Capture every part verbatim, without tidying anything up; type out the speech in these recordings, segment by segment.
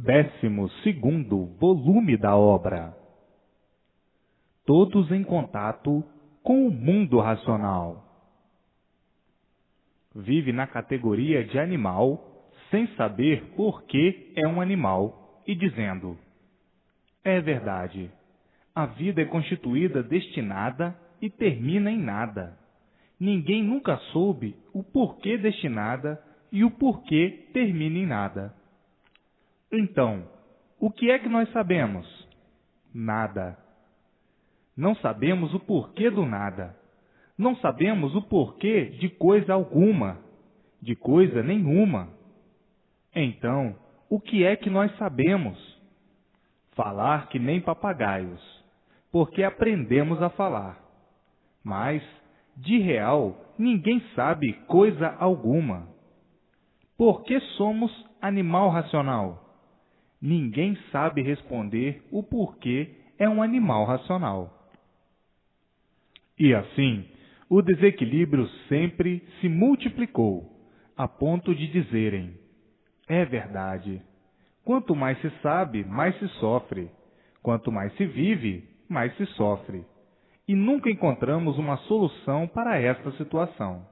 décimo segundo volume da obra. Todos em contato com o mundo racional. Vive na categoria de animal, sem saber por que é um animal, e dizendo: é verdade, a vida é constituída destinada e termina em nada. Ninguém nunca soube o porquê destinada e o porquê termina em nada. Então, o que é que nós sabemos? Nada. Não sabemos o porquê do nada. Não sabemos o porquê de coisa alguma, de coisa nenhuma. Então, o que é que nós sabemos? Falar que nem papagaios, porque aprendemos a falar. Mas, de real, ninguém sabe coisa alguma. Por que somos animal racional? Ninguém sabe responder o porquê é um animal racional. E assim, o desequilíbrio sempre se multiplicou, a ponto de dizerem: é verdade, quanto mais se sabe, mais se sofre. Quanto mais se vive, mais se sofre. E nunca encontramos uma solução para esta situação.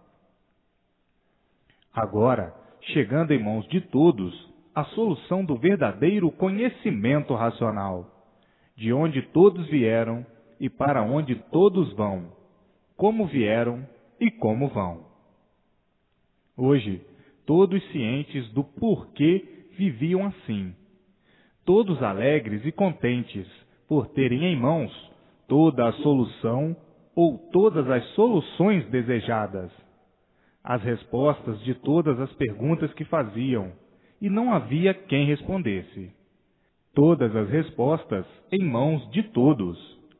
Agora, chegando em mãos de todos, a solução do verdadeiro conhecimento racional, de onde todos vieram e para onde todos vão, como vieram e como vão. Hoje, todos cientes do porquê viviam assim, todos alegres e contentes por terem em mãos toda a solução ou todas as soluções desejadas, as respostas de todas as perguntas que faziam, e não havia quem respondesse. Todas as respostas em mãos de todos.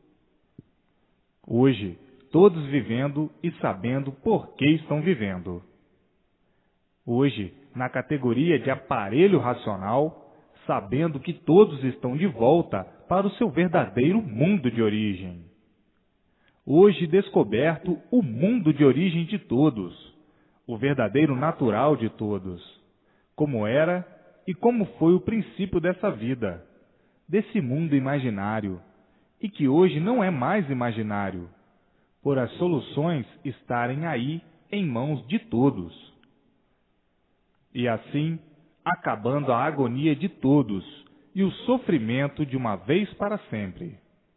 Hoje, todos vivendo e sabendo por que estão vivendo. Hoje, na categoria de aparelho racional, sabendo que todos estão de volta para o seu verdadeiro mundo de origem. Hoje descoberto o mundo de origem de todos, o verdadeiro natural de todos, como era e como foi o princípio dessa vida, desse mundo imaginário, e que hoje não é mais imaginário, por as soluções estarem aí em mãos de todos. E assim, acabando a agonia de todos e o sofrimento de uma vez para sempre.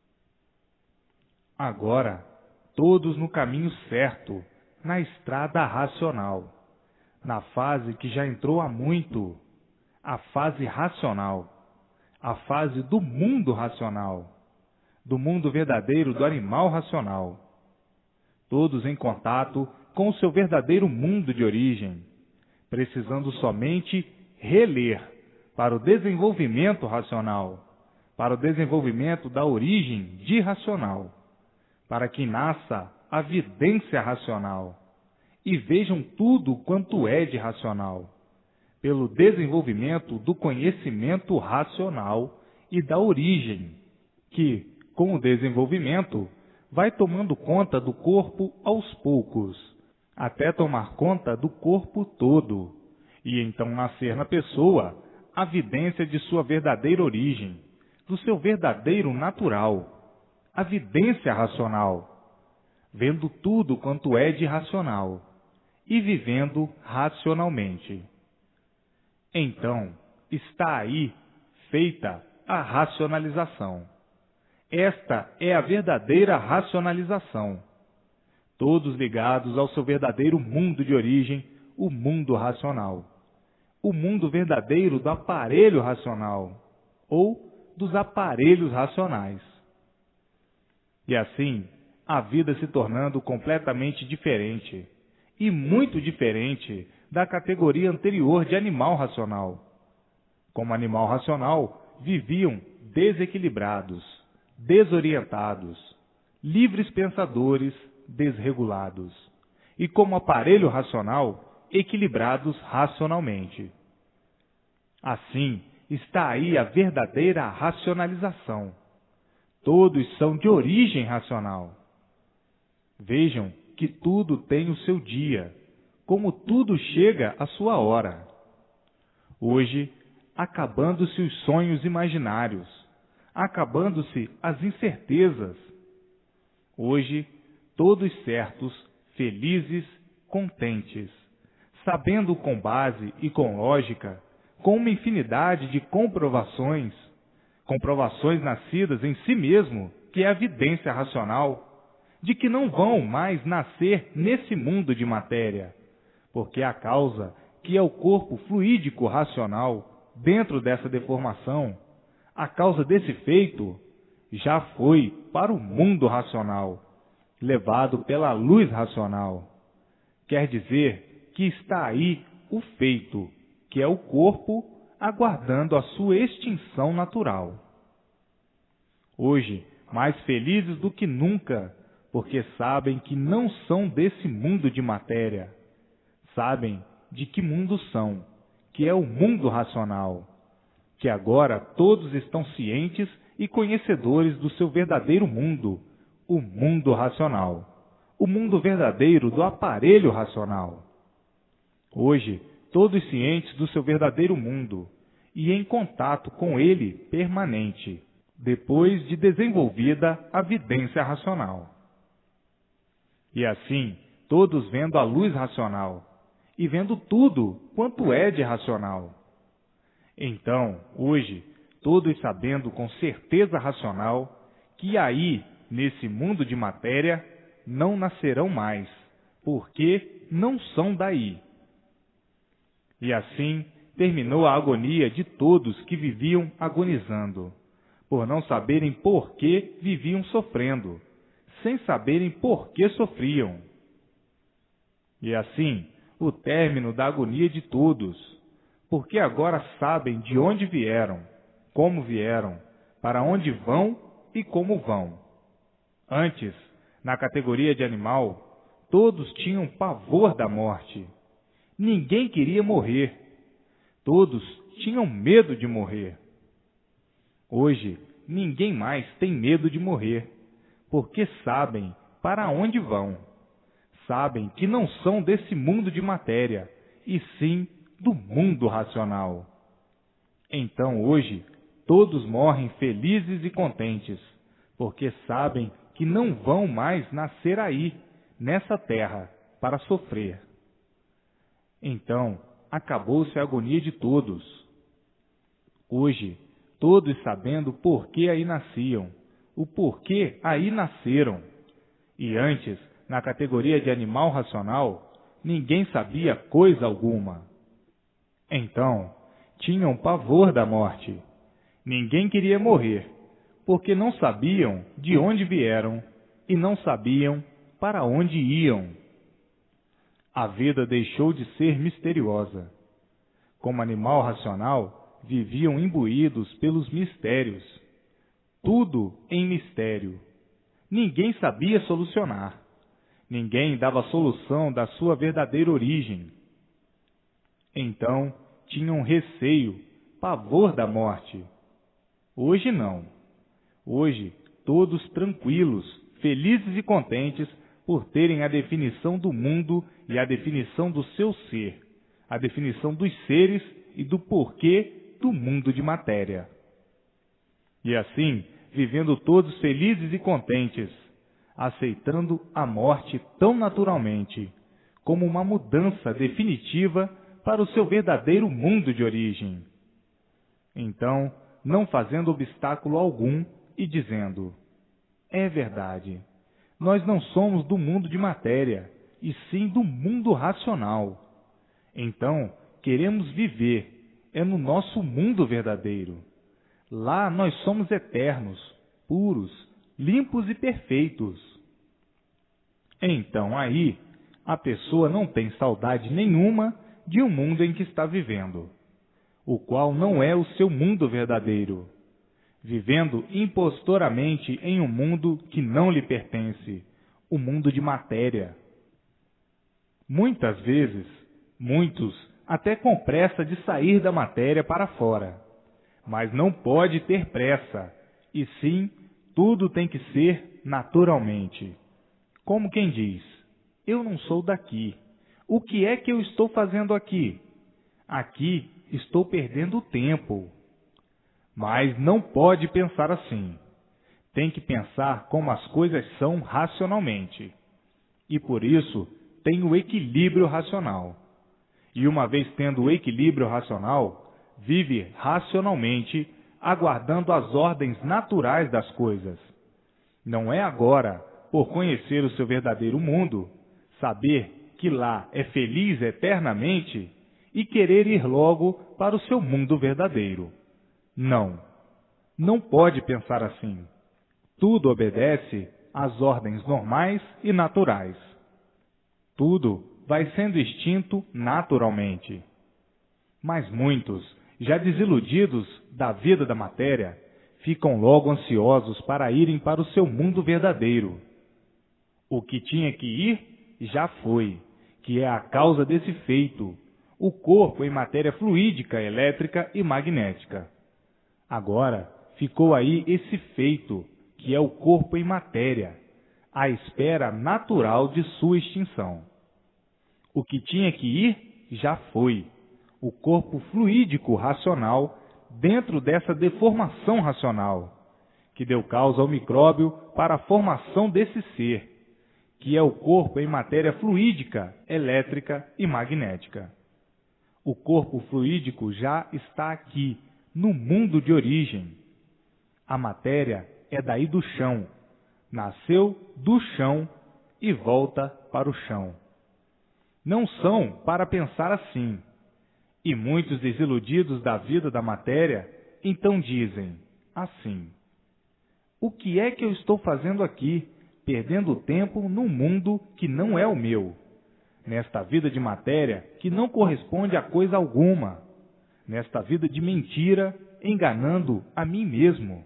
Agora, todos no caminho certo, na estrada racional, na fase que já entrou há muito, a fase racional, a fase do mundo racional, do mundo verdadeiro do animal racional. Todos em contato com o seu verdadeiro mundo de origem, precisando somente reler para o desenvolvimento racional, para o desenvolvimento da origem de racional, para que nasça a vidência racional e vejam tudo quanto é de racional, pelo desenvolvimento do conhecimento racional e da origem, que, com o desenvolvimento, vai tomando conta do corpo aos poucos, até tomar conta do corpo todo, e então nascer na pessoa a vidência de sua verdadeira origem, do seu verdadeiro natural, a vidência racional, vendo tudo quanto é de racional e vivendo racionalmente. Então, está aí feita a racionalização. Esta é a verdadeira racionalização. Todos ligados ao seu verdadeiro mundo de origem, o mundo racional. O mundo verdadeiro do aparelho racional, ou dos aparelhos racionais. E assim, a vida se tornando completamente diferente, e muito diferente da categoria anterior de animal racional. Como animal racional, viviam desequilibrados, desorientados, livres pensadores, desregulados, e como aparelho racional, equilibrados racionalmente. Assim, está aí a verdadeira racionalização. Todos são de origem racional. Vejam que tudo tem o seu dia, como tudo chega à sua hora. Hoje, acabando-se os sonhos imaginários, acabando-se as incertezas. Hoje, todos certos, felizes, contentes, sabendo com base e com lógica, com uma infinidade de comprovações, comprovações nascidas em si mesmo, que é a evidência racional, de que não vão mais nascer nesse mundo de matéria, porque a causa, que é o corpo fluídico racional, dentro dessa deformação, a causa desse feito, já foi para o mundo racional, levado pela luz racional. Quer dizer que está aí o feito, que é o corpo, aguardando a sua extinção natural. Hoje, mais felizes do que nunca, porque sabem que não são desse mundo de matéria. Sabem de que mundo são, que é o mundo racional, que agora todos estão cientes e conhecedores do seu verdadeiro mundo, o mundo racional, o mundo verdadeiro do aparelho racional. Hoje, todos cientes do seu verdadeiro mundo e em contato com ele permanente, depois de desenvolvida a vidência racional. E assim, todos vendo a luz racional e vendo tudo quanto é de racional. Então, hoje, todos sabendo com certeza racional que aí, nesse mundo de matéria, não nascerão mais, porque não são daí. E assim terminou a agonia de todos que viviam agonizando, por não saberem por que viviam sofrendo, sem saberem por que sofriam. E assim, o término da agonia de todos, porque agora sabem de onde vieram, como vieram, para onde vão e como vão. Antes, na categoria de animal, todos tinham pavor da morte. Ninguém queria morrer. Todos tinham medo de morrer. Hoje, ninguém mais tem medo de morrer, porque sabem para onde vão. Sabem que não são desse mundo de matéria, e sim do mundo racional. Então, hoje, todos morrem felizes e contentes, porque sabem que não vão mais nascer aí, nessa terra, para sofrer. Então, acabou-se a agonia de todos. Hoje, todos sabendo por que aí nasciam, o porquê aí nasceram. E antes, na categoria de animal racional, ninguém sabia coisa alguma. Então, tinham pavor da morte. Ninguém queria morrer, porque não sabiam de onde vieram e não sabiam para onde iam. A vida deixou de ser misteriosa. Como animal racional, viviam imbuídos pelos mistérios. Tudo em mistério. Ninguém sabia solucionar. Ninguém dava solução da sua verdadeira origem. Então, tinham receio, pavor da morte. Hoje não. Hoje, todos tranquilos, felizes e contentes por terem a definição do mundo e a definição do seu ser, a definição dos seres e do porquê do mundo de matéria. E assim, vivendo todos felizes e contentes, aceitando a morte tão naturalmente, como uma mudança definitiva para o seu verdadeiro mundo de origem. Então, não fazendo obstáculo algum e dizendo: é verdade, nós não somos do mundo de matéria, e sim do mundo racional. Então, queremos viver, é no nosso mundo verdadeiro. Lá nós somos eternos, puros, limpos e perfeitos. Então aí, a pessoa não tem saudade nenhuma de um mundo em que está vivendo, o qual não é o seu mundo verdadeiro, vivendo impostoramente em um mundo que não lhe pertence, o mundo de matéria. Muitas vezes, muitos até com pressa de sair da matéria para fora, mas não pode ter pressa, e sim, tudo tem que ser naturalmente. Como quem diz: eu não sou daqui. O que é que eu estou fazendo aqui? Aqui estou perdendo tempo. Mas não pode pensar assim. Tem que pensar como as coisas são racionalmente. E por isso tem o equilíbrio racional. E uma vez tendo o equilíbrio racional, vive racionalmente, aguardando as ordens naturais das coisas. Não é agora, por conhecer o seu verdadeiro mundo, saber que lá é feliz eternamente e querer ir logo para o seu mundo verdadeiro. Não, não pode pensar assim. Tudo obedece às ordens normais e naturais. Tudo vai sendo extinto naturalmente. Mas muitos, já desiludidos da vida da matéria, ficam logo ansiosos para irem para o seu mundo verdadeiro. O que tinha que ir, já foi, que é a causa desse feito, o corpo em matéria fluídica, elétrica e magnética. Agora ficou aí esse feito, que é o corpo em matéria, à espera natural de sua extinção. O que tinha que ir, já foi, o corpo fluídico racional dentro dessa deformação racional, que deu causa ao micróbio para a formação desse ser, que é o corpo em matéria fluídica, elétrica e magnética. O corpo fluídico já está aqui, no mundo de origem. A matéria é daí do chão, nasceu do chão e volta para o chão. Não são para pensar assim. E muitos desiludidos da vida da matéria, então dizem assim: o que é que eu estou fazendo aqui, perdendo tempo num mundo que não é o meu, nesta vida de matéria que não corresponde a coisa alguma, nesta vida de mentira, enganando a mim mesmo?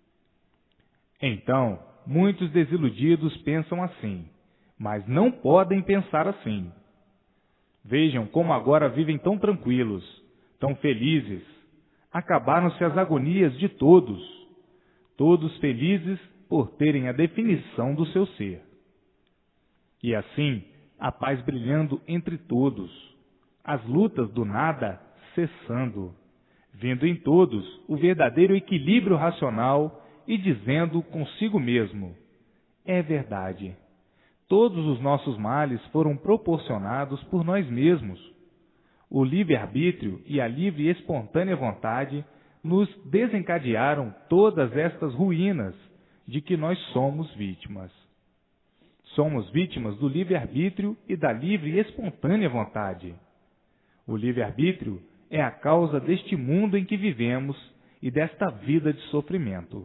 Então, muitos desiludidos pensam assim, mas não podem pensar assim. Vejam como agora vivem tão tranquilos, tão felizes. Acabaram-se as agonias de todos, todos felizes por terem a definição do seu ser. E assim, a paz brilhando entre todos, as lutas do nada cessando, vendo em todos o verdadeiro equilíbrio racional e dizendo consigo mesmo: é verdade. Todos os nossos males foram proporcionados por nós mesmos. O livre-arbítrio e a livre e espontânea vontade nos desencadearam todas estas ruínas de que nós somos vítimas. Somos vítimas do livre-arbítrio e da livre e espontânea vontade. O livre-arbítrio é a causa deste mundo em que vivemos e desta vida de sofrimento.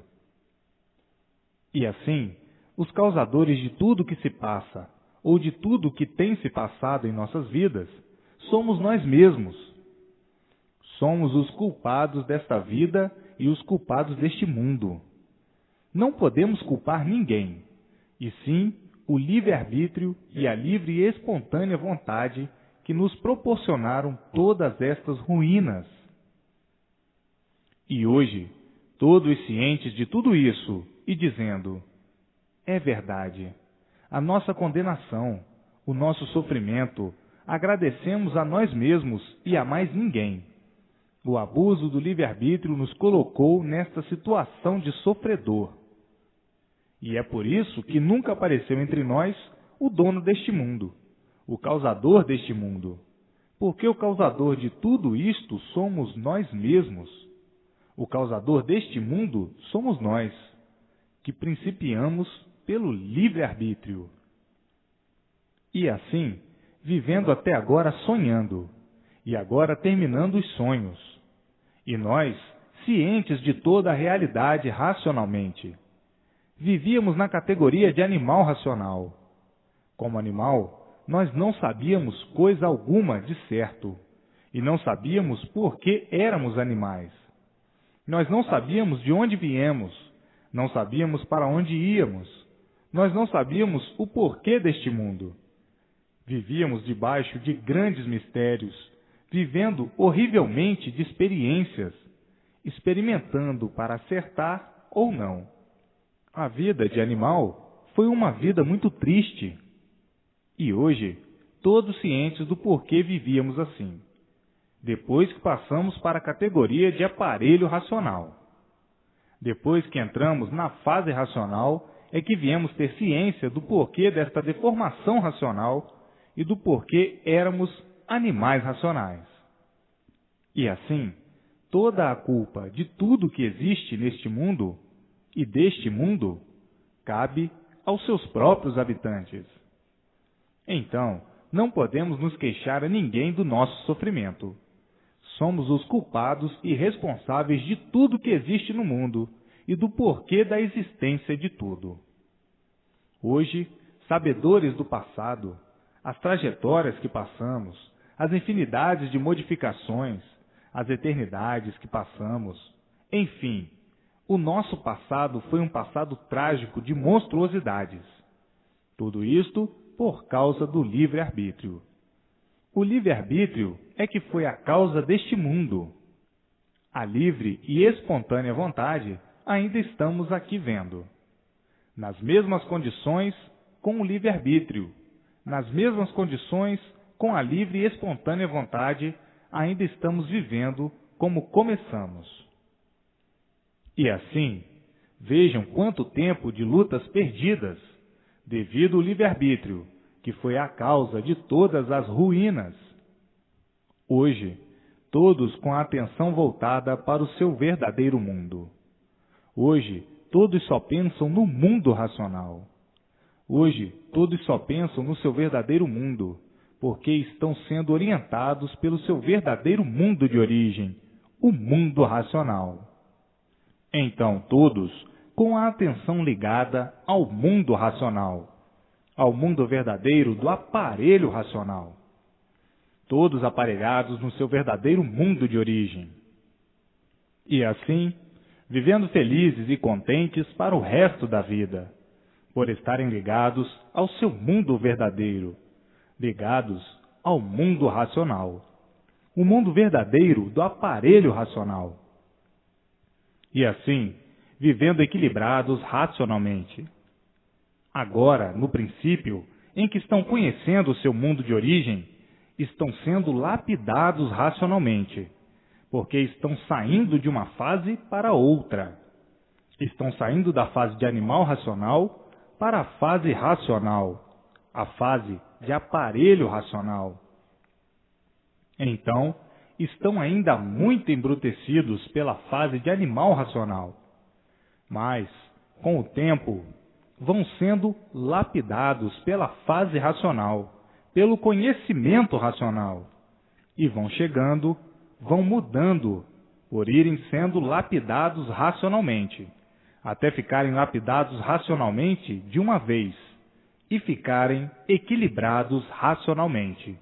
E assim, os causadores de tudo que se passa, ou de tudo que tem se passado em nossas vidas, somos nós mesmos. Somos os culpados desta vida e os culpados deste mundo. Não podemos culpar ninguém, e sim o livre-arbítrio e a livre e espontânea vontade que nos proporcionaram todas estas ruínas. E hoje, todos cientes de tudo isso e dizendo: é verdade, a nossa condenação, o nosso sofrimento, agradecemos a nós mesmos e a mais ninguém. O abuso do livre-arbítrio nos colocou nesta situação de sofredor. E é por isso que nunca apareceu entre nós o dono deste mundo, o causador deste mundo, porque o causador de tudo isto somos nós mesmos. O causador deste mundo somos nós, que principiamos pelo livre-arbítrio. E assim, vivendo até agora sonhando, e agora terminando os sonhos. E nós, cientes de toda a realidade racionalmente, vivíamos na categoria de animal racional. Como animal, nós não sabíamos coisa alguma de certo, e não sabíamos por que éramos animais. Nós não sabíamos de onde viemos, não sabíamos para onde íamos, nós não sabíamos o porquê deste mundo. Vivíamos debaixo de grandes mistérios, vivendo horrivelmente de experiências, experimentando para acertar ou não. A vida de animal foi uma vida muito triste. E hoje, todos cientes do porquê vivíamos assim. depois que passamos para a categoria de aparelho racional. Depois que entramos na fase racional, é que viemos ter ciência do porquê desta deformação racional e do porquê éramos animais racionais. E assim, toda a culpa de tudo que existe neste mundo e deste mundo cabe aos seus próprios habitantes. Então, não podemos nos queixar a ninguém do nosso sofrimento. Somos os culpados e responsáveis de tudo que existe no mundo e do porquê da existência de tudo. Hoje, sabedores do passado, as trajetórias que passamos, as infinidades de modificações, as eternidades que passamos, enfim, o nosso passado foi um passado trágico de monstruosidades. Tudo isto por causa do livre-arbítrio. O livre-arbítrio é que foi a causa deste mundo. A livre e espontânea vontade ainda estamos aqui vendo. Nas mesmas condições com o livre-arbítrio, nas mesmas condições com a livre e espontânea vontade, ainda estamos vivendo como começamos. E assim, vejam quanto tempo de lutas perdidas, devido ao livre-arbítrio, que foi a causa de todas as ruínas. Hoje, todos com a atenção voltada para o seu verdadeiro mundo. Hoje, todos só pensam no mundo racional. Hoje, todos só pensam no seu verdadeiro mundo, porque estão sendo orientados pelo seu verdadeiro mundo de origem, o mundo racional. Então, todos, com a atenção ligada ao mundo racional, ao mundo verdadeiro do aparelho racional. Todos aparelhados no seu verdadeiro mundo de origem. E assim, vivendo felizes e contentes para o resto da vida, por estarem ligados ao seu mundo verdadeiro, ligados ao mundo racional, o mundo verdadeiro do aparelho racional. E assim, vivendo equilibrados racionalmente. Agora, no princípio, em que estão conhecendo o seu mundo de origem, estão sendo lapidados racionalmente, porque estão saindo de uma fase para outra. Estão saindo da fase de animal racional para a fase racional, a fase de aparelho racional. Então, estão ainda muito embrutecidos pela fase de animal racional, mas, com o tempo, vão sendo lapidados pela fase racional, pelo conhecimento racional, e vão chegando, vão mudando, por irem sendo lapidados racionalmente, até ficarem lapidados racionalmente de uma vez, e ficarem equilibrados racionalmente.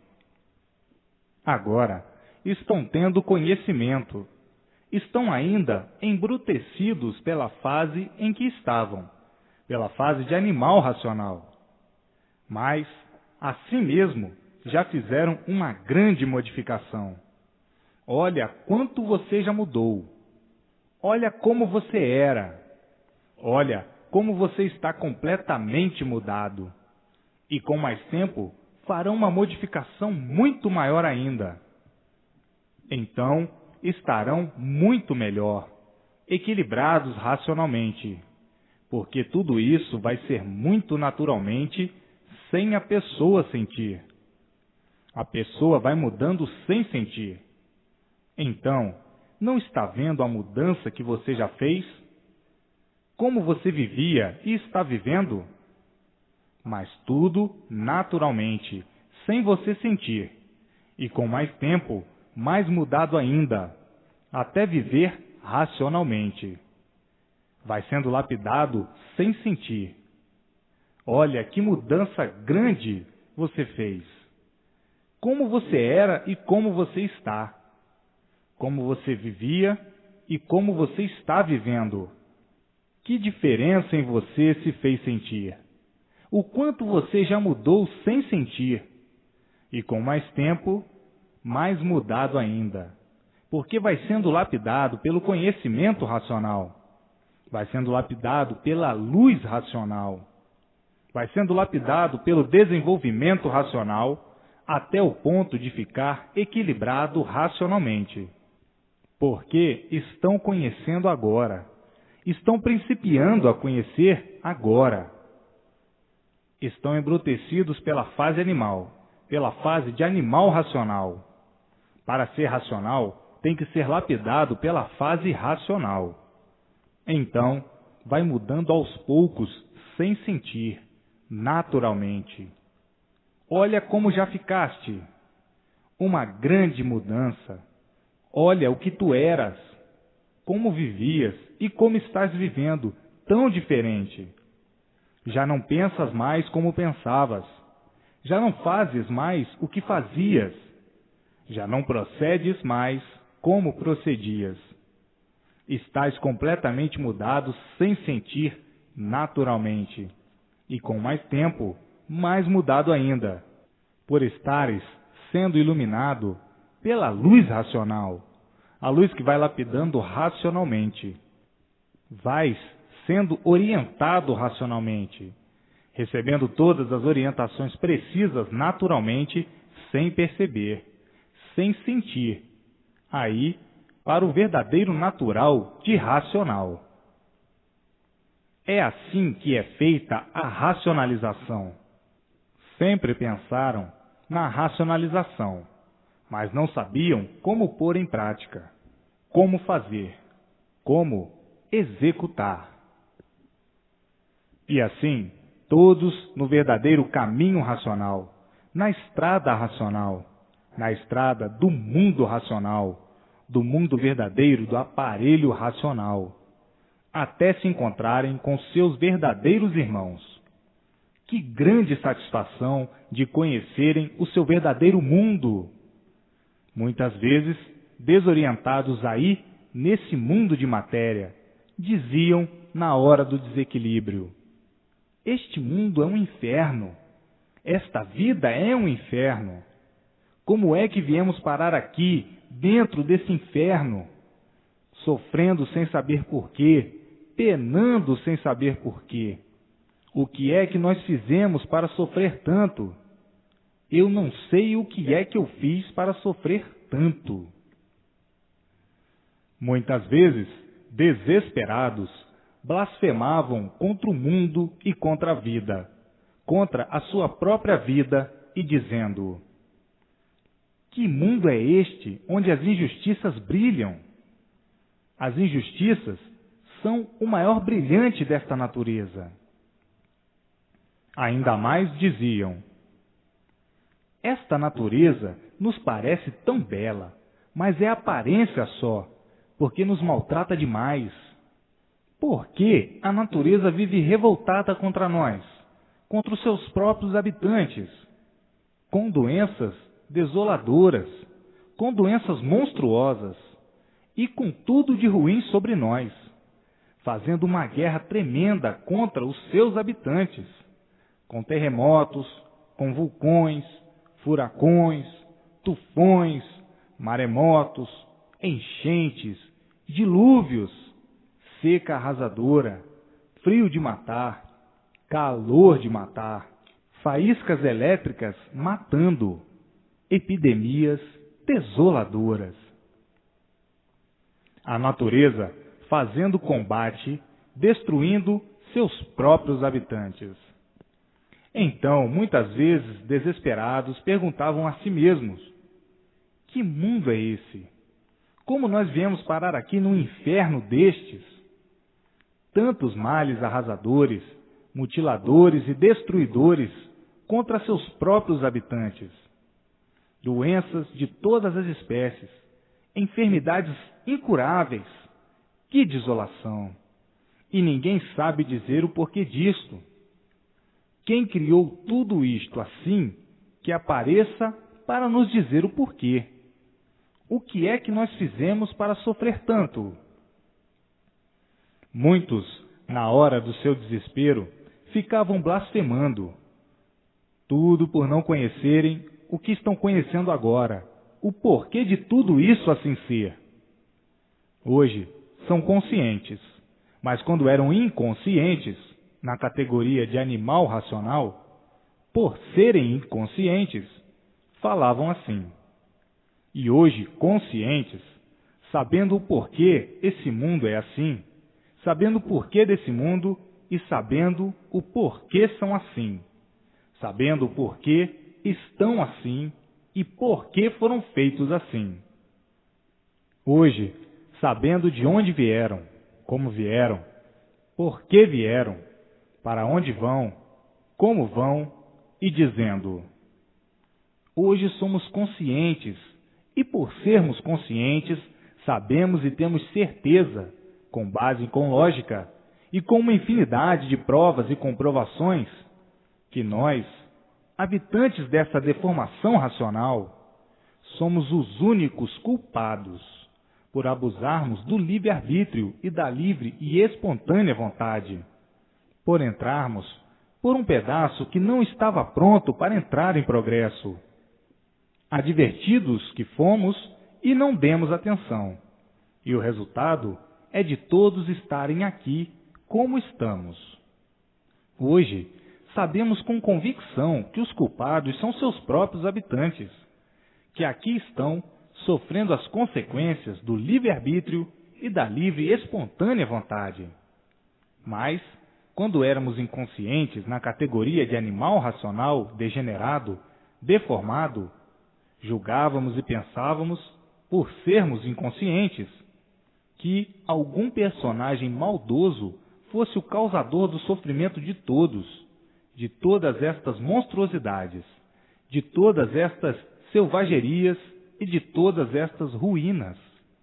Agora, estão tendo conhecimento, estão ainda embrutecidos pela fase em que estavam, pela fase de animal racional. Mas, assim mesmo, já fizeram uma grande modificação. Olha quanto você já mudou. Olha como você era. Olha como você está completamente mudado. E com mais tempo, farão uma modificação muito maior ainda. Então, estarão muito melhor, equilibrados racionalmente, porque tudo isso vai ser muito naturalmente sem a pessoa sentir. A pessoa vai mudando sem sentir. Então, não está vendo a mudança que você já fez? Como você vivia e está vivendo? Mas tudo naturalmente, sem você sentir, e com mais tempo, mais mudado ainda, até viver racionalmente. Vai sendo lapidado sem sentir. Olha que mudança grande você fez. Como você era e como você está. Como você vivia e como você está vivendo. Que diferença em você se fez sentir. O quanto você já mudou sem sentir. E com mais tempo, mais mudado ainda. Porque vai sendo lapidado pelo conhecimento racional. Vai sendo lapidado pela luz racional. Vai sendo lapidado pelo desenvolvimento racional, até o ponto de ficar equilibrado racionalmente. Porque estão conhecendo agora, estão principiando a conhecer agora. Estão embrutecidos pela fase animal, pela fase de animal racional. Para ser racional, tem que ser lapidado pela fase racional. Então, vai mudando aos poucos, sem sentir, naturalmente. Olha como já ficaste. Uma grande mudança. Olha o que tu eras, como vivias e como estás vivendo, tão diferente. Já não pensas mais como pensavas. Já não fazes mais o que fazias. Já não procedes mais como procedias. Estás completamente mudado sem sentir naturalmente. E com mais tempo, mais mudado ainda, por estares sendo iluminado pela luz racional, a luz que vai lapidando racionalmente. Vais sendo orientado racionalmente, recebendo todas as orientações precisas naturalmente, sem perceber, sem sentir, aí para o verdadeiro natural de racional. É assim que é feita a racionalização. Sempre pensaram na racionalização, mas não sabiam como pôr em prática, como fazer, como executar. E assim, todos no verdadeiro caminho racional, na estrada racional, na estrada do mundo racional, do mundo verdadeiro do aparelho racional, até se encontrarem com seus verdadeiros irmãos. Que grande satisfação de conhecerem o seu verdadeiro mundo! Muitas vezes, desorientados aí, nesse mundo de matéria, diziam na hora do desequilíbrio: este mundo é um inferno, esta vida é um inferno. Como é que viemos parar aqui, dentro desse inferno, sofrendo sem saber porquê, penando sem saber porquê? O que é que nós fizemos para sofrer tanto? Eu não sei o que é que eu fiz para sofrer tanto. Muitas vezes, desesperados, blasfemavam contra o mundo e contra a vida, contra a sua própria vida, e dizendo: que mundo é este onde as injustiças brilham? As injustiças são o maior brilhante desta natureza. Ainda mais diziam: esta natureza nos parece tão bela, mas é aparência só, porque nos maltrata demais. Por que a natureza vive revoltada contra nós, contra os seus próprios habitantes, com doenças desoladoras, com doenças monstruosas e com tudo de ruim sobre nós, fazendo uma guerra tremenda contra os seus habitantes, com terremotos, com vulcões, furacões, tufões, maremotos, enchentes, dilúvios, seca arrasadora, frio de matar, calor de matar, faíscas elétricas matando, epidemias desoladoras. A natureza fazendo combate, destruindo seus próprios habitantes. Então, muitas vezes, desesperados, perguntavam a si mesmos: que mundo é esse? Como nós viemos parar aqui num inferno destes? Tantos males arrasadores, mutiladores e destruidores contra seus próprios habitantes. Doenças de todas as espécies, enfermidades incuráveis. Que desolação! E ninguém sabe dizer o porquê disto. Quem criou tudo isto assim, que apareça para nos dizer o porquê? O que é que nós fizemos para sofrer tanto? Muitos, na hora do seu desespero, ficavam blasfemando. Tudo por não conhecerem o que estão conhecendo agora, o porquê de tudo isso assim ser. Hoje são conscientes, mas quando eram inconscientes, na categoria de animal racional, por serem inconscientes, falavam assim. E hoje, conscientes, sabendo o porquê esse mundo é assim, sabendo o porquê desse mundo e sabendo o porquê são assim, sabendo o porquê estão assim e porquê foram feitos assim. Hoje, sabendo de onde vieram, como vieram, por que vieram, para onde vão, como vão, e dizendo: hoje somos conscientes, e por sermos conscientes, sabemos e temos certeza, com base com lógica e com uma infinidade de provas e comprovações, que nós, habitantes dessa deformação racional, somos os únicos culpados por abusarmos do livre-arbítrio e da livre e espontânea vontade, por entrarmos por um pedaço que não estava pronto para entrar em progresso. Advertidos que fomos e não demos atenção, e o resultado é de todos estarem aqui como estamos. Hoje, sabemos com convicção que os culpados são seus próprios habitantes, que aqui estão sofrendo as consequências do livre-arbítrio e da livre e espontânea vontade. Mas, quando éramos inconscientes na categoria de animal racional degenerado, deformado, julgávamos e pensávamos, por sermos inconscientes, que algum personagem maldoso fosse o causador do sofrimento de todos, de todas estas monstruosidades, de todas estas selvagerias e de todas estas ruínas.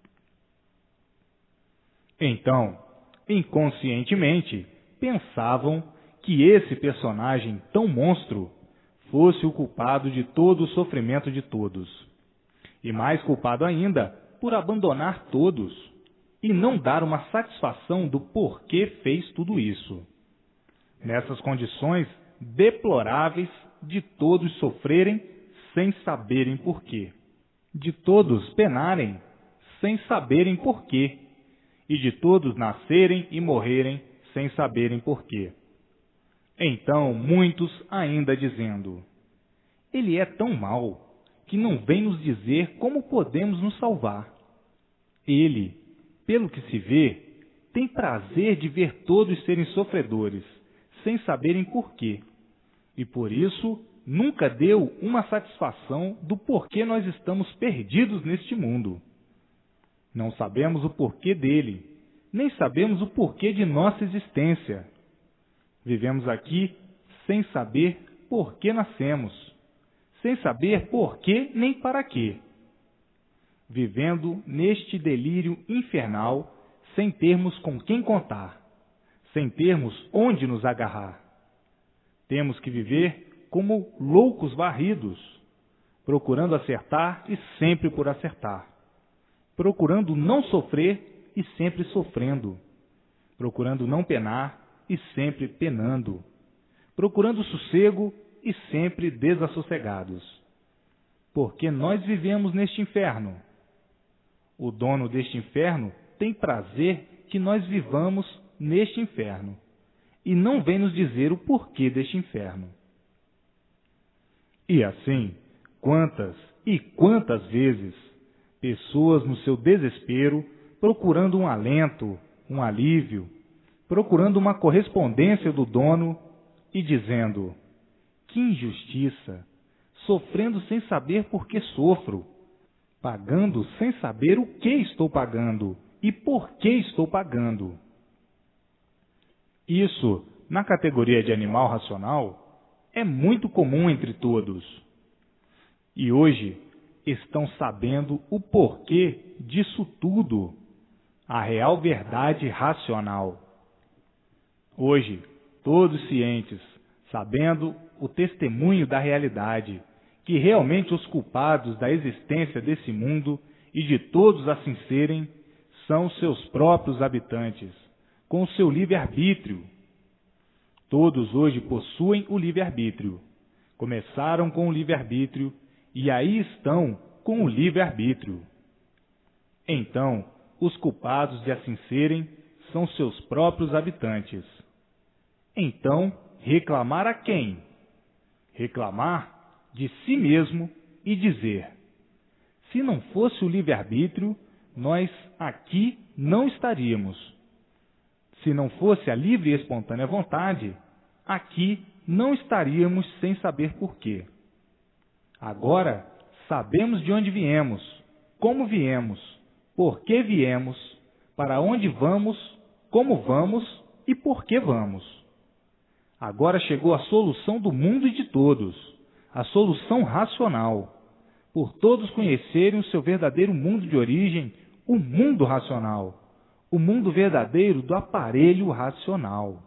Então, inconscientemente, pensavam que esse personagem tão monstro fosse o culpado de todo o sofrimento de todos, e mais culpado ainda por abandonar todos e não dar uma satisfação do porquê fez tudo isso. Nessas condições deploráveis de todos sofrerem sem saberem porquê, de todos penarem sem saberem porquê, e de todos nascerem e morrerem sem saberem porquê. Então muitos ainda dizendo: ele é tão mau que não vem nos dizer como podemos nos salvar. Ele, pelo que se vê, tem prazer de ver todos serem sofredores, sem saberem porquê, e por isso nunca deu uma satisfação do porquê nós estamos perdidos neste mundo. Não sabemos o porquê dele, nem sabemos o porquê de nossa existência. Vivemos aqui sem saber por que nascemos, sem saber por que nem para quê. Vivendo neste delírio infernal, sem termos com quem contar, sem termos onde nos agarrar. Temos que viver como loucos varridos, procurando acertar e sempre por acertar, procurando não sofrer e sempre sofrendo, procurando não penar e sempre penando, procurando sossego e sempre desassossegados. Porque nós vivemos neste inferno. O dono deste inferno tem prazer que nós vivamos neste inferno, e não vem nos dizer o porquê deste inferno. E assim, quantas e quantas vezes, pessoas no seu desespero, procurando um alento, um alívio, procurando uma correspondência do dono e dizendo: que injustiça, sofrendo sem saber por que sofro, pagando sem saber o que estou pagando e por que estou pagando. Isso, na categoria de animal racional, é muito comum entre todos. E hoje estão sabendo o porquê disso tudo, a real verdade racional. Hoje, todos cientes, sabendo o testemunho da realidade, que realmente os culpados da existência desse mundo e de todos assim serem, são seus próprios habitantes, com o seu livre-arbítrio. Todos hoje possuem o livre-arbítrio. Começaram com o livre-arbítrio e aí estão com o livre-arbítrio. Então, os culpados de assim serem são seus próprios habitantes. Então, reclamar a quem? Reclamar de si mesmo e dizer: se não fosse o livre-arbítrio, nós aqui não estaríamos. Se não fosse a livre e espontânea vontade, aqui não estaríamos sem saber por quê. Agora sabemos de onde viemos, como viemos, por que viemos, para onde vamos, como vamos e por que vamos. Agora chegou a solução do mundo e de todos, a solução racional, por todos conhecerem o seu verdadeiro mundo de origem, o mundo racional, o mundo verdadeiro do aparelho racional.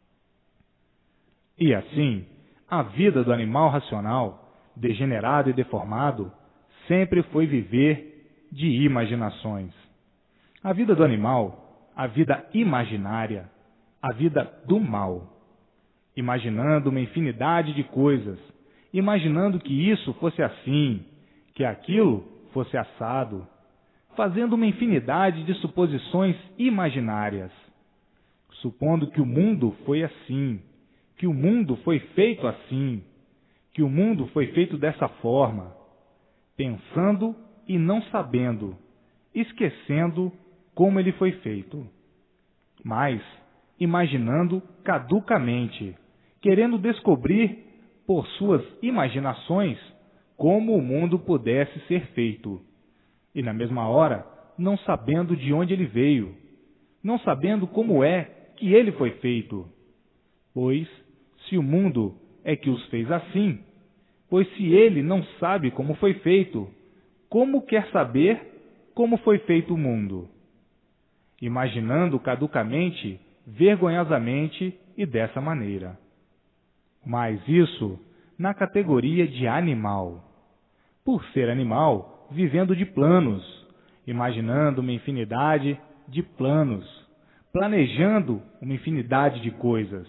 E assim, a vida do animal racional, degenerado e deformado, sempre foi viver de imaginações. A vida do animal, a vida imaginária, a vida do mal, imaginando uma infinidade de coisas, imaginando que isso fosse assim, que aquilo fosse assado, fazendo uma infinidade de suposições imaginárias, supondo que o mundo foi assim, que o mundo foi feito assim, que o mundo foi feito dessa forma, pensando e não sabendo, esquecendo como ele foi feito, mas imaginando caducamente, querendo descobrir por suas imaginações como o mundo pudesse ser feito, e na mesma hora não sabendo de onde ele veio, não sabendo como é que ele foi feito. Pois, se o mundo é que os fez assim, pois se ele não sabe como foi feito, como quer saber como foi feito o mundo? Imaginando caducamente, vergonhosamente e dessa maneira. Mas isso na categoria de animal. Por ser animal, vivendo de planos, imaginando uma infinidade de planos, planejando uma infinidade de coisas.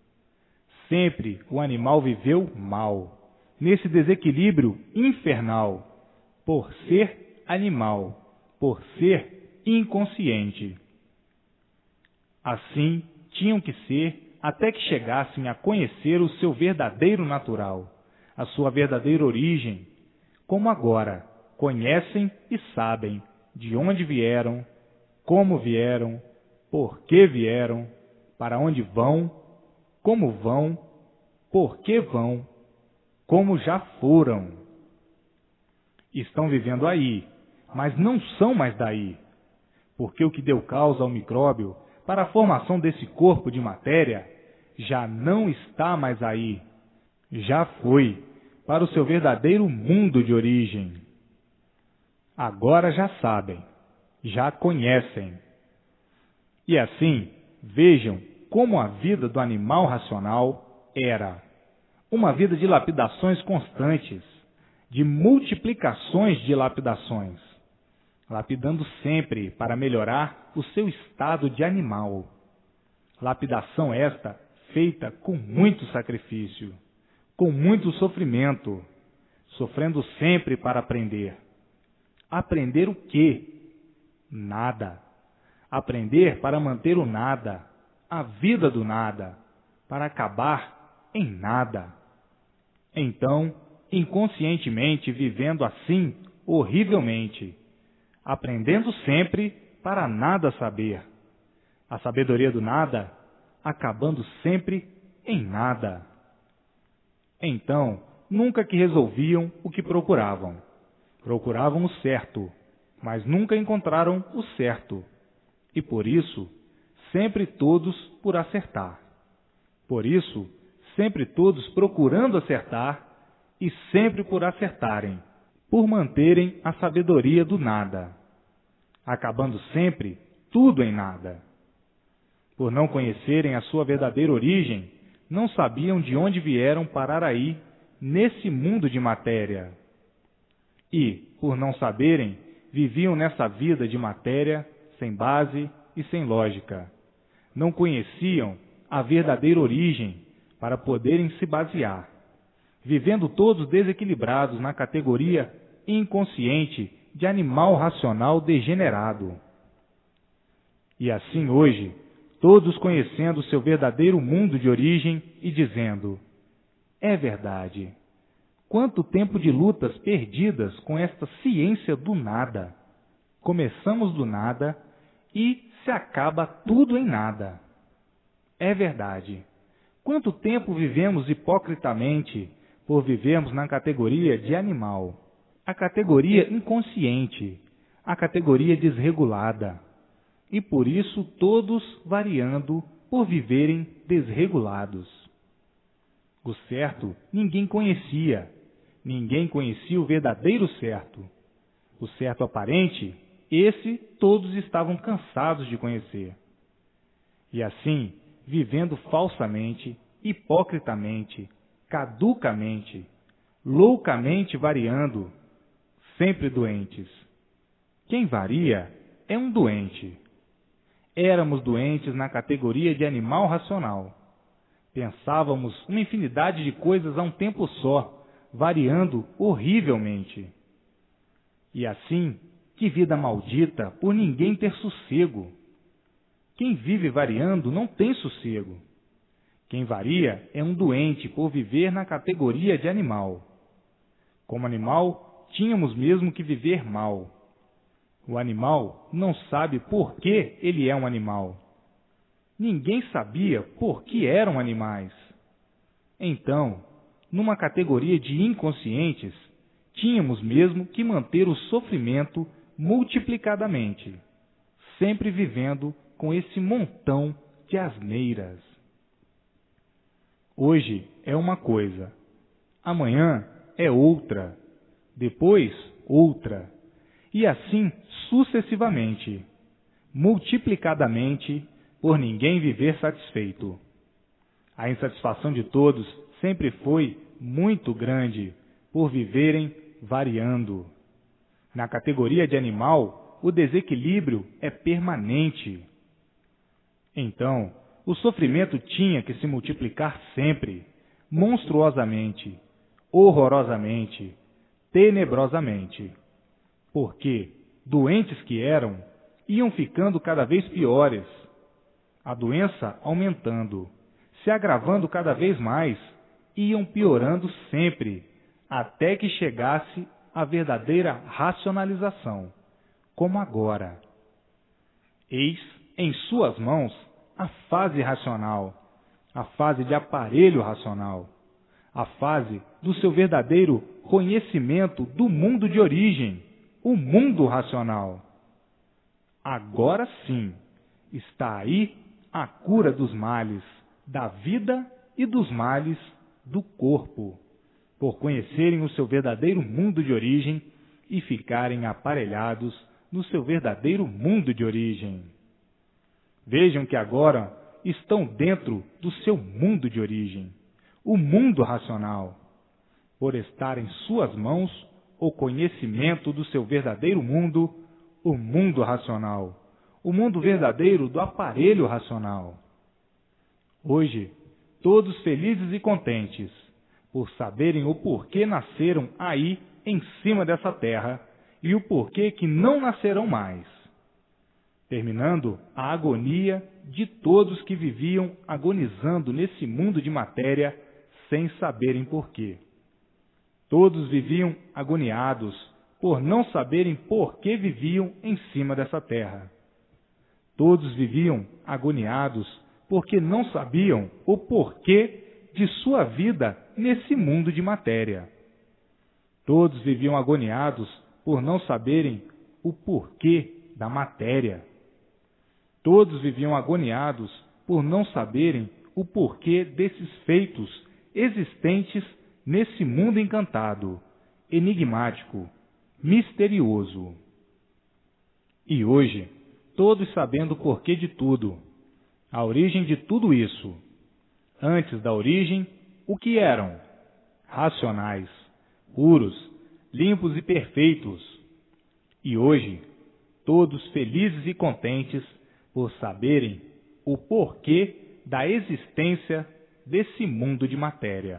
Sempre o animal viveu mal, nesse desequilíbrio infernal, por ser animal, por ser inconsciente. Assim tinham que ser até que chegassem a conhecer o seu verdadeiro natural, a sua verdadeira origem, como agora conhecem e sabem de onde vieram, como vieram, por que vieram, para onde vão, como vão, por que vão, como já foram. Estão vivendo aí, mas não são mais daí, porque o que deu causa ao micróbio para a formação desse corpo de matéria já não está mais aí, já foi para o seu verdadeiro mundo de origem. Agora já sabem, já conhecem. E assim, vejam como a vida do animal racional era uma vida de lapidações constantes, de multiplicações de lapidações, lapidando sempre para melhorar o seu estado de animal. Lapidação esta feita com muito sacrifício, com muito sofrimento, sofrendo sempre para aprender. Aprender o quê? Nada. Aprender para manter o nada, a vida do nada, para acabar em nada. Então, inconscientemente vivendo assim horrivelmente, aprendendo sempre para nada saber. A sabedoria do nada, acabando sempre em nada. Então, nunca que resolviam o que procuravam. Procuravam o certo, mas nunca encontraram o certo. E por isso, sempre todos por acertar. Por isso, sempre todos procurando acertar e sempre por acertarem, por manterem a sabedoria do nada, acabando sempre tudo em nada. Por não conhecerem a sua verdadeira origem, não sabiam de onde vieram parar aí, nesse mundo de matéria. E, por não saberem, viviam nessa vida de matéria, sem base e sem lógica. Não conheciam a verdadeira origem para poderem se basear, vivendo todos desequilibrados na categoria inconsciente de animal racional degenerado. E assim hoje, todos conhecendo o seu verdadeiro mundo de origem e dizendo: é verdade, Quanto tempo de lutas perdidas com esta ciência do nada. Começamos do nada e se acaba tudo em nada. É verdade. Quanto tempo vivemos hipocritamente por vivermos na categoria de animal, a categoria inconsciente, a categoria desregulada, e por isso todos variando por viverem desregulados. O certo ninguém conhecia, ninguém conhecia o verdadeiro certo. O certo aparente, esse todos estavam cansados de conhecer. E assim, vivendo falsamente, hipocritamente, caducamente, loucamente variando, sempre doentes. Quem varia é um doente. Éramos doentes na categoria de animal racional. Pensávamos uma infinidade de coisas a um tempo só, variando horrivelmente. E assim, que vida maldita por ninguém ter sossego. Quem vive variando não tem sossego. Quem varia é um doente por viver na categoria de animal. Como animal, tínhamos mesmo que viver mal. O animal não sabe por que ele é um animal. Ninguém sabia por que eram animais. Então, numa categoria de inconscientes, tínhamos mesmo que manter o sofrimento multiplicadamente, sempre vivendo com esse montão de asneiras. Hoje é uma coisa, amanhã é outra, depois outra, e assim sucessivamente, multiplicadamente, por ninguém viver satisfeito. A insatisfação de todos sempre foi muito grande por viverem variando. Na categoria de animal, o desequilíbrio é permanente. Então, o sofrimento tinha que se multiplicar sempre, monstruosamente, horrorosamente, tenebrosamente. Porque, doentes que eram, iam ficando cada vez piores, a doença aumentando, se agravando cada vez mais, iam piorando sempre, até que chegasse a verdadeira racionalização, como agora. Eis em suas mãos a fase racional, a fase de aparelho racional, a fase do seu verdadeiro conhecimento do mundo de origem, o mundo racional. Agora sim, está aí a cura dos males da vida e dos males do corpo, por conhecerem o seu verdadeiro mundo de origem e ficarem aparelhados no seu verdadeiro mundo de origem. Vejam que agora estão dentro do seu mundo de origem, o mundo racional, por estar em suas mãos o conhecimento do seu verdadeiro mundo, o mundo racional, o mundo verdadeiro do aparelho racional. Hoje, todos felizes e contentes, por saberem o porquê nasceram aí em cima dessa terra e o porquê que não nascerão mais. Terminando a agonia de todos que viviam agonizando nesse mundo de matéria sem saberem porquê. Todos viviam agoniados por não saberem por que viviam em cima dessa terra. Todos viviam agoniados porque não sabiam o porquê de sua vida nesse mundo de matéria. Todos viviam agoniados por não saberem o porquê da matéria. Todos viviam agoniados por não saberem o porquê desses feitos existentes nesse mundo encantado, enigmático, misterioso. E hoje, todos sabendo o porquê de tudo, a origem de tudo isso. Antes da origem, o que eram? Racionais, puros, limpos e perfeitos. E hoje, todos felizes e contentes por saberem o porquê da existência desse mundo de matéria.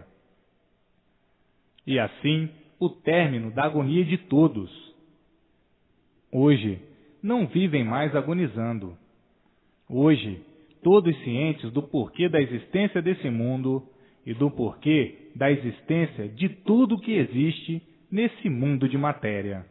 E assim, o término da agonia de todos. Hoje, não vivem mais agonizando. Hoje, todos cientes do porquê da existência desse mundo e do porquê da existência de tudo que existe nesse mundo de matéria.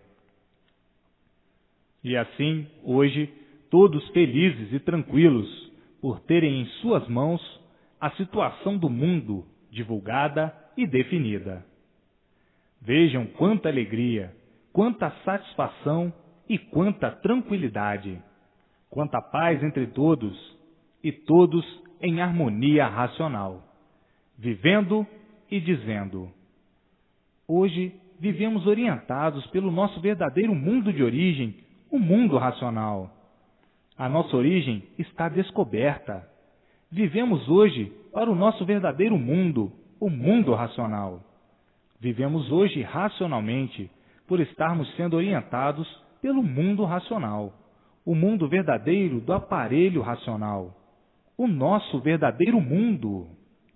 E assim, hoje, todos felizes e tranquilos por terem em suas mãos a situação do mundo divulgada e definida. Vejam quanta alegria, quanta satisfação e quanta tranquilidade, quanta paz entre todos e todos em harmonia racional, vivendo e dizendo: hoje vivemos orientados pelo nosso verdadeiro mundo de origem, o mundo racional. A nossa origem está descoberta. Vivemos hoje para o nosso verdadeiro mundo, o mundo racional. Vivemos hoje racionalmente, por estarmos sendo orientados pelo mundo racional, o mundo verdadeiro do aparelho racional, o nosso verdadeiro mundo.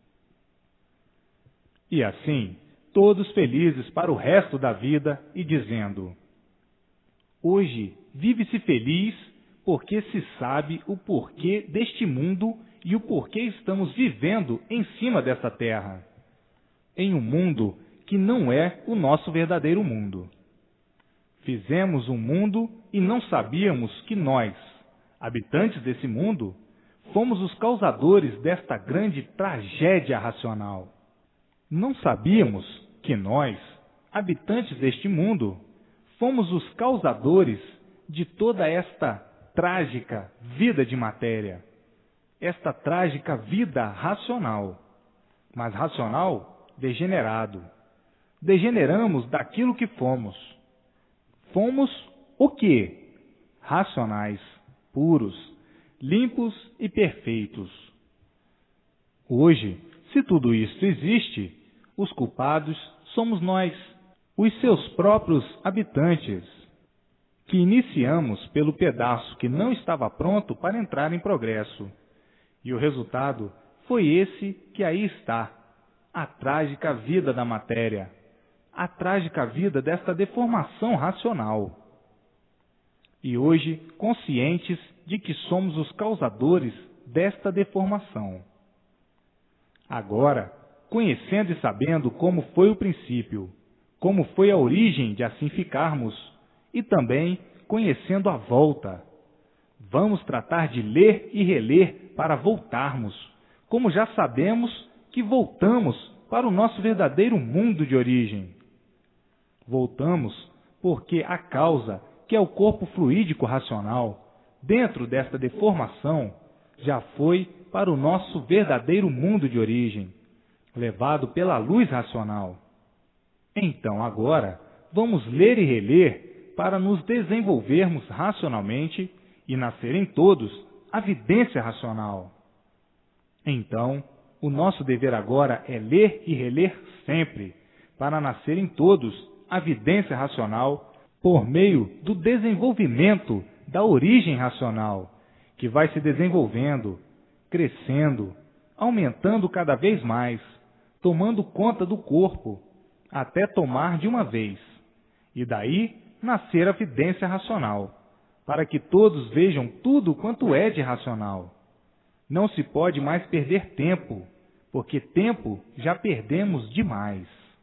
E assim, todos felizes para o resto da vida e dizendo: hoje vive-se feliz porque se sabe o porquê deste mundo e o porquê estamos vivendo em cima dessa terra, em um mundo que não é o nosso verdadeiro mundo. Fizemos um mundo e não sabíamos que nós, habitantes desse mundo, fomos os causadores desta grande tragédia racional. Não sabíamos que nós, habitantes deste mundo, fomos os causadores de toda esta trágica vida de matéria, esta trágica vida racional, mas racional degenerado. Degeneramos daquilo que fomos. Fomos o quê? Racionais, puros, limpos e perfeitos. Hoje, se tudo isso existe, os culpados somos nós, os seus próprios habitantes, que iniciamos pelo pedaço que não estava pronto para entrar em progresso. E o resultado foi esse que aí está, a trágica vida da matéria, a trágica vida desta deformação racional. E hoje, conscientes de que somos os causadores desta deformação. Agora, conhecendo e sabendo como foi o princípio, como foi a origem de assim ficarmos, e também conhecendo a volta, vamos tratar de ler e reler para voltarmos, como já sabemos que voltamos para o nosso verdadeiro mundo de origem. Voltamos porque a causa, que é o corpo fluídico racional, dentro desta deformação, já foi para o nosso verdadeiro mundo de origem, levado pela luz racional. Então, agora, vamos ler e reler para nos desenvolvermos racionalmente e nascer em todos a vidência racional. Então, o nosso dever agora é ler e reler sempre, para nascer em todos a vidência racional por meio do desenvolvimento da origem racional, que vai se desenvolvendo, crescendo, aumentando cada vez mais, tomando conta do corpo, até tomar de uma vez, e daí nascer a vidência racional, para que todos vejam tudo quanto é de racional. Não se pode mais perder tempo, porque tempo já perdemos demais.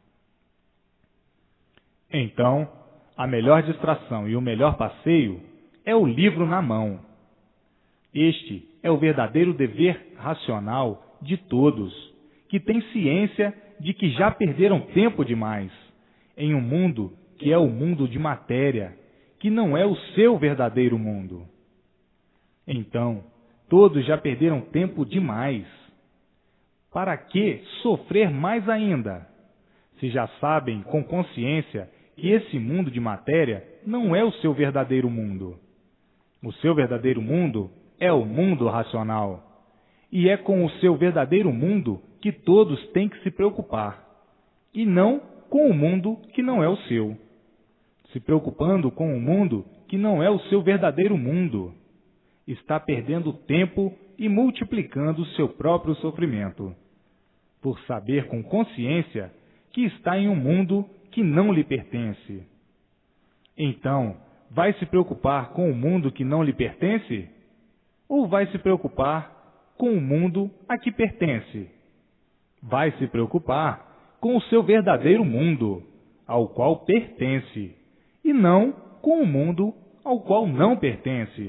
Então, a melhor distração e o melhor passeio é o livro na mão. Este é o verdadeiro dever racional de todos, que têm ciência de que já perderam tempo demais em um mundo que é o mundo de matéria, que não é o seu verdadeiro mundo. Então, todos já perderam tempo demais. Para que sofrer mais ainda, se já sabem com consciência que esse mundo de matéria não é o seu verdadeiro mundo? O seu verdadeiro mundo é o mundo racional. E é com o seu verdadeiro mundo que todos têm que se preocupar, e não com o mundo que não é o seu. Se preocupando com o mundo que não é o seu verdadeiro mundo, está perdendo tempo e multiplicando o seu próprio sofrimento, por saber com consciência que está em um mundo que não lhe pertence. Então, vai se preocupar com o mundo que não lhe pertence? Ou vai se preocupar com o mundo a que pertence? Vai se preocupar com o seu verdadeiro mundo, ao qual pertence, e não com o mundo ao qual não pertence.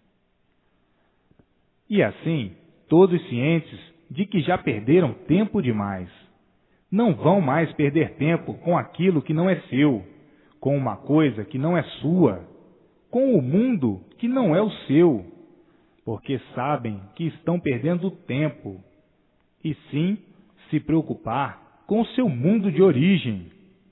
E assim, todos cientes de que já perderam tempo demais, não vão mais perder tempo com aquilo que não é seu, com uma coisa que não é sua, com o mundo que não é o seu, porque sabem que estão perdendo tempo, e sim se preocupar com o seu mundo de origem.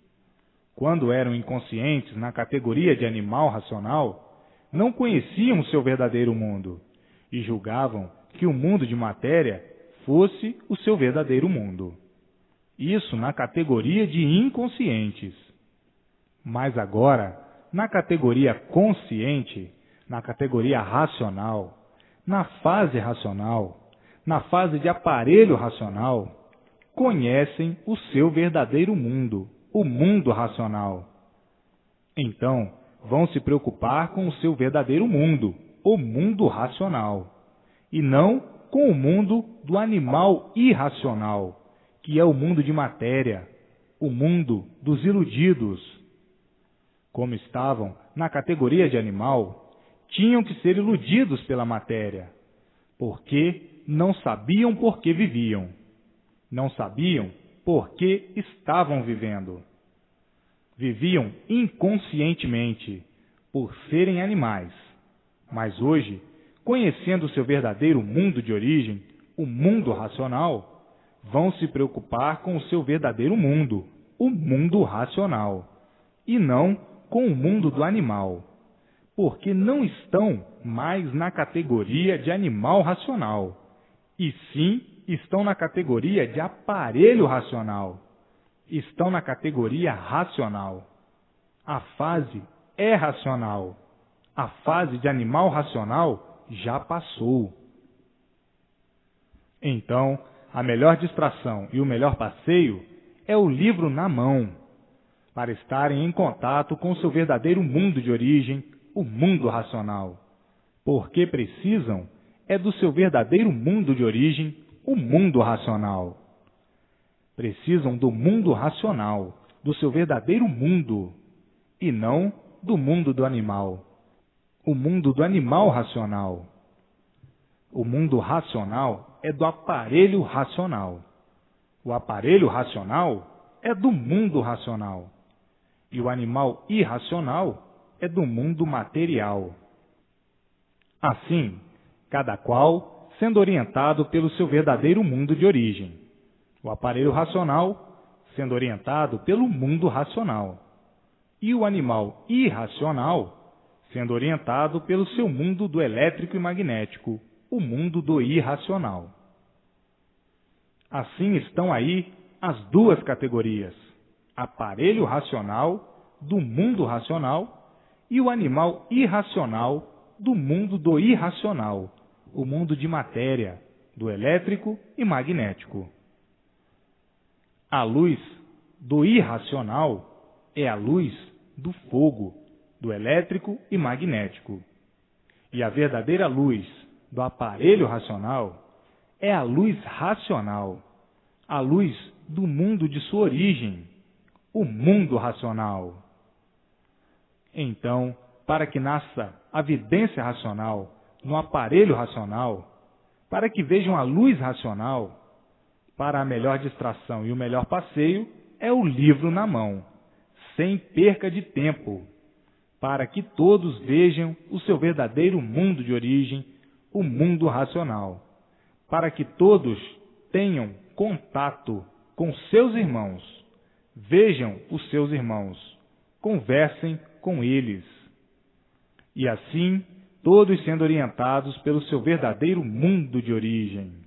Quando eram inconscientes na categoria de animal racional, não conheciam o seu verdadeiro mundo e julgavam que o mundo de matéria fosse o seu verdadeiro mundo. Isso na categoria de inconscientes. Mas agora, na categoria consciente, na categoria racional, na fase racional, na fase de aparelho racional, conhecem o seu verdadeiro mundo, o mundo racional. Então, vão se preocupar com o seu verdadeiro mundo, o mundo racional, e não com o mundo do animal irracional, que é o mundo de matéria, o mundo dos iludidos. Como estavam na categoria de animal, tinham que ser iludidos pela matéria, porque não sabiam por que viviam, não sabiam por que estavam vivendo. Viviam inconscientemente, por serem animais, mas hoje, conhecendo o seu verdadeiro mundo de origem, o mundo racional, vão se preocupar com o seu verdadeiro mundo, o mundo racional, e não com o mundo do animal, porque não estão mais na categoria de animal racional, e sim estão na categoria de aparelho racional, estão na categoria racional. A fase é racional, a fase de animal racional já passou. Então, a melhor distração e o melhor passeio é o livro na mão, para estarem em contato com o seu verdadeiro mundo de origem, o mundo racional, porque precisam é do seu verdadeiro mundo de origem, o mundo racional. Precisam do mundo racional, do seu verdadeiro mundo, e não do mundo do animal, o mundo do animal racional. O mundo racional é do aparelho racional. O aparelho racional é do mundo racional. E o animal irracional é do mundo material. Assim, cada qual sendo orientado pelo seu verdadeiro mundo de origem. O aparelho racional sendo orientado pelo mundo racional. E o animal irracional sendo orientado pelo seu mundo do elétrico e magnético, o mundo do irracional. Assim estão aí as duas categorias, aparelho racional do mundo racional e o animal irracional do mundo do irracional, o mundo de matéria, do elétrico e magnético. A luz do irracional é a luz do fogo, do elétrico e magnético. E a verdadeira luz do aparelho racional é a luz racional, a luz do mundo de sua origem, o mundo racional. Então, para que nasça a vidência racional no aparelho racional, para que vejam a luz racional, para a melhor distração e o melhor passeio é o livro na mão, sem perca de tempo, para que todos vejam o seu verdadeiro mundo de origem, o mundo racional, para que todos tenham contato com seus irmãos, vejam os seus irmãos, conversem com eles. E assim, todos sendo orientados pelo seu verdadeiro mundo de origem.